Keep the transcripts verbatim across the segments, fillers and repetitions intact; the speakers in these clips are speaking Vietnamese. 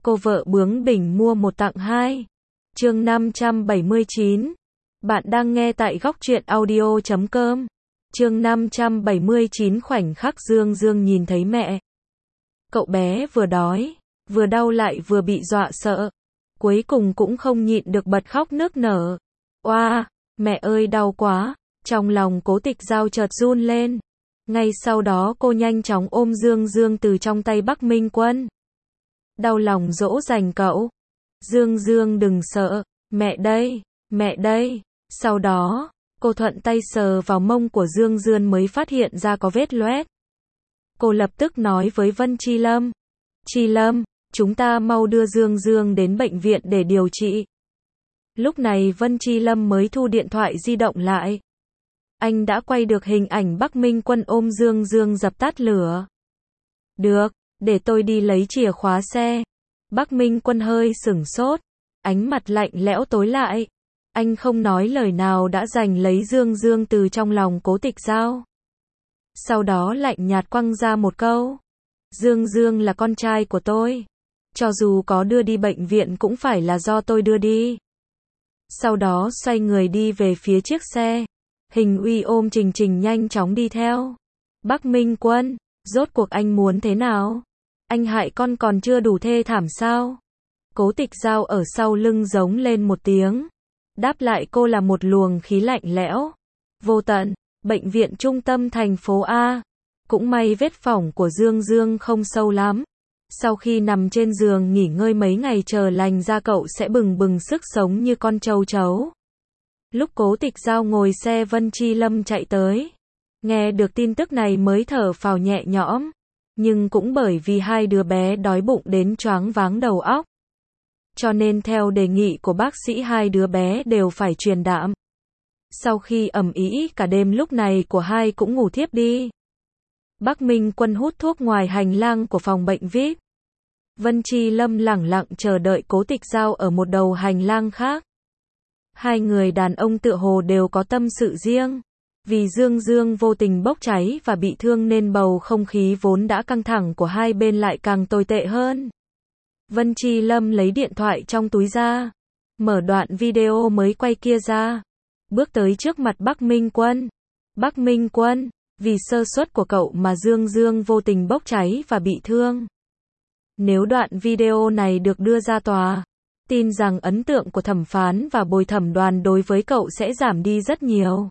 Cô vợ bướng bỉnh mua một tặng hai. Chương năm trăm bảy mươi chín. Bạn đang nghe tại góc truyện audio chấm com. Chương năm trăm bảy mươi chín. Khoảnh khắc Dương Dương nhìn thấy mẹ. Cậu bé vừa đói, vừa đau lại vừa bị dọa sợ. Cuối cùng cũng không nhịn được bật khóc nức nở. Oa, mẹ ơi đau quá. Trong lòng Cố Tịch Dao chợt run lên. Ngay sau đó cô nhanh chóng ôm Dương Dương từ trong tay Bắc Minh Quân. Đau lòng dỗ dành cậu. Dương Dương đừng sợ, mẹ đây, mẹ đây. Sau đó, cô thuận tay sờ vào mông của Dương Dương mới phát hiện ra có vết loét. Cô lập tức nói với Vân Chi Lâm. Chi Lâm, chúng ta mau đưa Dương Dương đến bệnh viện để điều trị. Lúc này Vân Chi Lâm mới thu điện thoại di động lại. Anh đã quay được hình ảnh Bắc Minh Quân ôm Dương Dương dập tắt lửa. Được, để tôi đi lấy chìa khóa xe. Bắc Minh Quân hơi sửng sốt, ánh mặt lạnh lẽo tối lại. Anh không nói lời nào đã giành lấy Dương Dương từ trong lòng Cố Tịch Dao. Sau đó lạnh nhạt quăng ra một câu. Dương Dương là con trai của tôi. Cho dù có đưa đi bệnh viện cũng phải là do tôi đưa đi. Sau đó xoay người đi về phía chiếc xe. Hình Uy ôm Trình Trình nhanh chóng đi theo. Bắc Minh Quân, rốt cuộc anh muốn thế nào? Anh hại con còn chưa đủ thê thảm sao? Cố Tịch Dao ở sau lưng giống lên một tiếng. Đáp lại cô là một luồng khí lạnh lẽo. Vô tận, bệnh viện trung tâm thành phố A. Cũng may vết phỏng của Dương Dương không sâu lắm. Sau khi nằm trên giường nghỉ ngơi mấy ngày chờ lành ra cậu sẽ bừng bừng sức sống như con trâu chấu. Lúc Cố Tịch Dao ngồi xe Vân Chi Lâm chạy tới. Nghe được tin tức này mới thở phào nhẹ nhõm. Nhưng cũng bởi vì hai đứa bé đói bụng đến choáng váng đầu óc. Cho nên theo đề nghị của bác sĩ hai đứa bé đều phải truyền đạm. Sau khi ầm ĩ cả đêm lúc này của hai cũng ngủ thiếp đi. Bắc Minh Quân hút thuốc ngoài hành lang của phòng bệnh vi ai pi. Vân Chi Lâm lẳng lặng chờ đợi Cố Tịch Dao ở một đầu hành lang khác. Hai người đàn ông tựa hồ đều có tâm sự riêng. Vì Dương Dương vô tình bốc cháy và bị thương nên bầu không khí vốn đã căng thẳng của hai bên lại càng tồi tệ hơn. Vân Chi Lâm lấy điện thoại trong túi ra. Mở đoạn video mới quay kia ra. Bước tới trước mặt Bắc Minh Quân. Bắc Minh Quân, vì sơ suất của cậu mà Dương Dương vô tình bốc cháy và bị thương. Nếu đoạn video này được đưa ra tòa, tin rằng ấn tượng của thẩm phán và bồi thẩm đoàn đối với cậu sẽ giảm đi rất nhiều.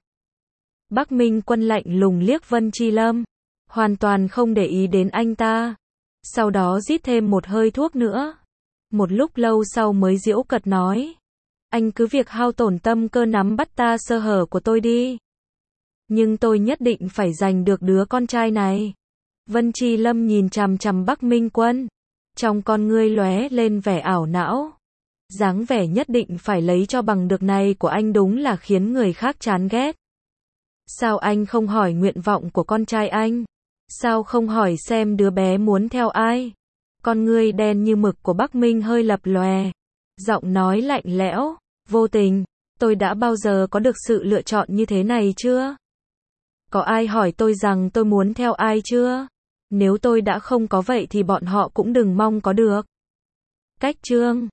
Bắc Minh Quân lạnh lùng liếc Vân Chi Lâm, hoàn toàn không để ý đến anh ta. Sau đó rít thêm một hơi thuốc nữa. Một lúc lâu sau mới giễu cợt nói. Anh cứ việc hao tổn tâm cơ nắm bắt ta sơ hở của tôi đi. Nhưng tôi nhất định phải giành được đứa con trai này. Vân Chi Lâm nhìn chằm chằm Bắc Minh Quân. Trong con ngươi lóe lên vẻ ảo não. Dáng vẻ nhất định phải lấy cho bằng được này của anh đúng là khiến người khác chán ghét. Sao anh không hỏi nguyện vọng của con trai anh? Sao không hỏi xem đứa bé muốn theo ai? Con ngươi đen như mực của Bắc Minh hơi lập lòe. Giọng nói lạnh lẽo, vô tình. Tôi đã bao giờ có được sự lựa chọn như thế này chưa? Có ai hỏi tôi rằng tôi muốn theo ai chưa? Nếu tôi đã không có vậy thì bọn họ cũng đừng mong có được. Cách chương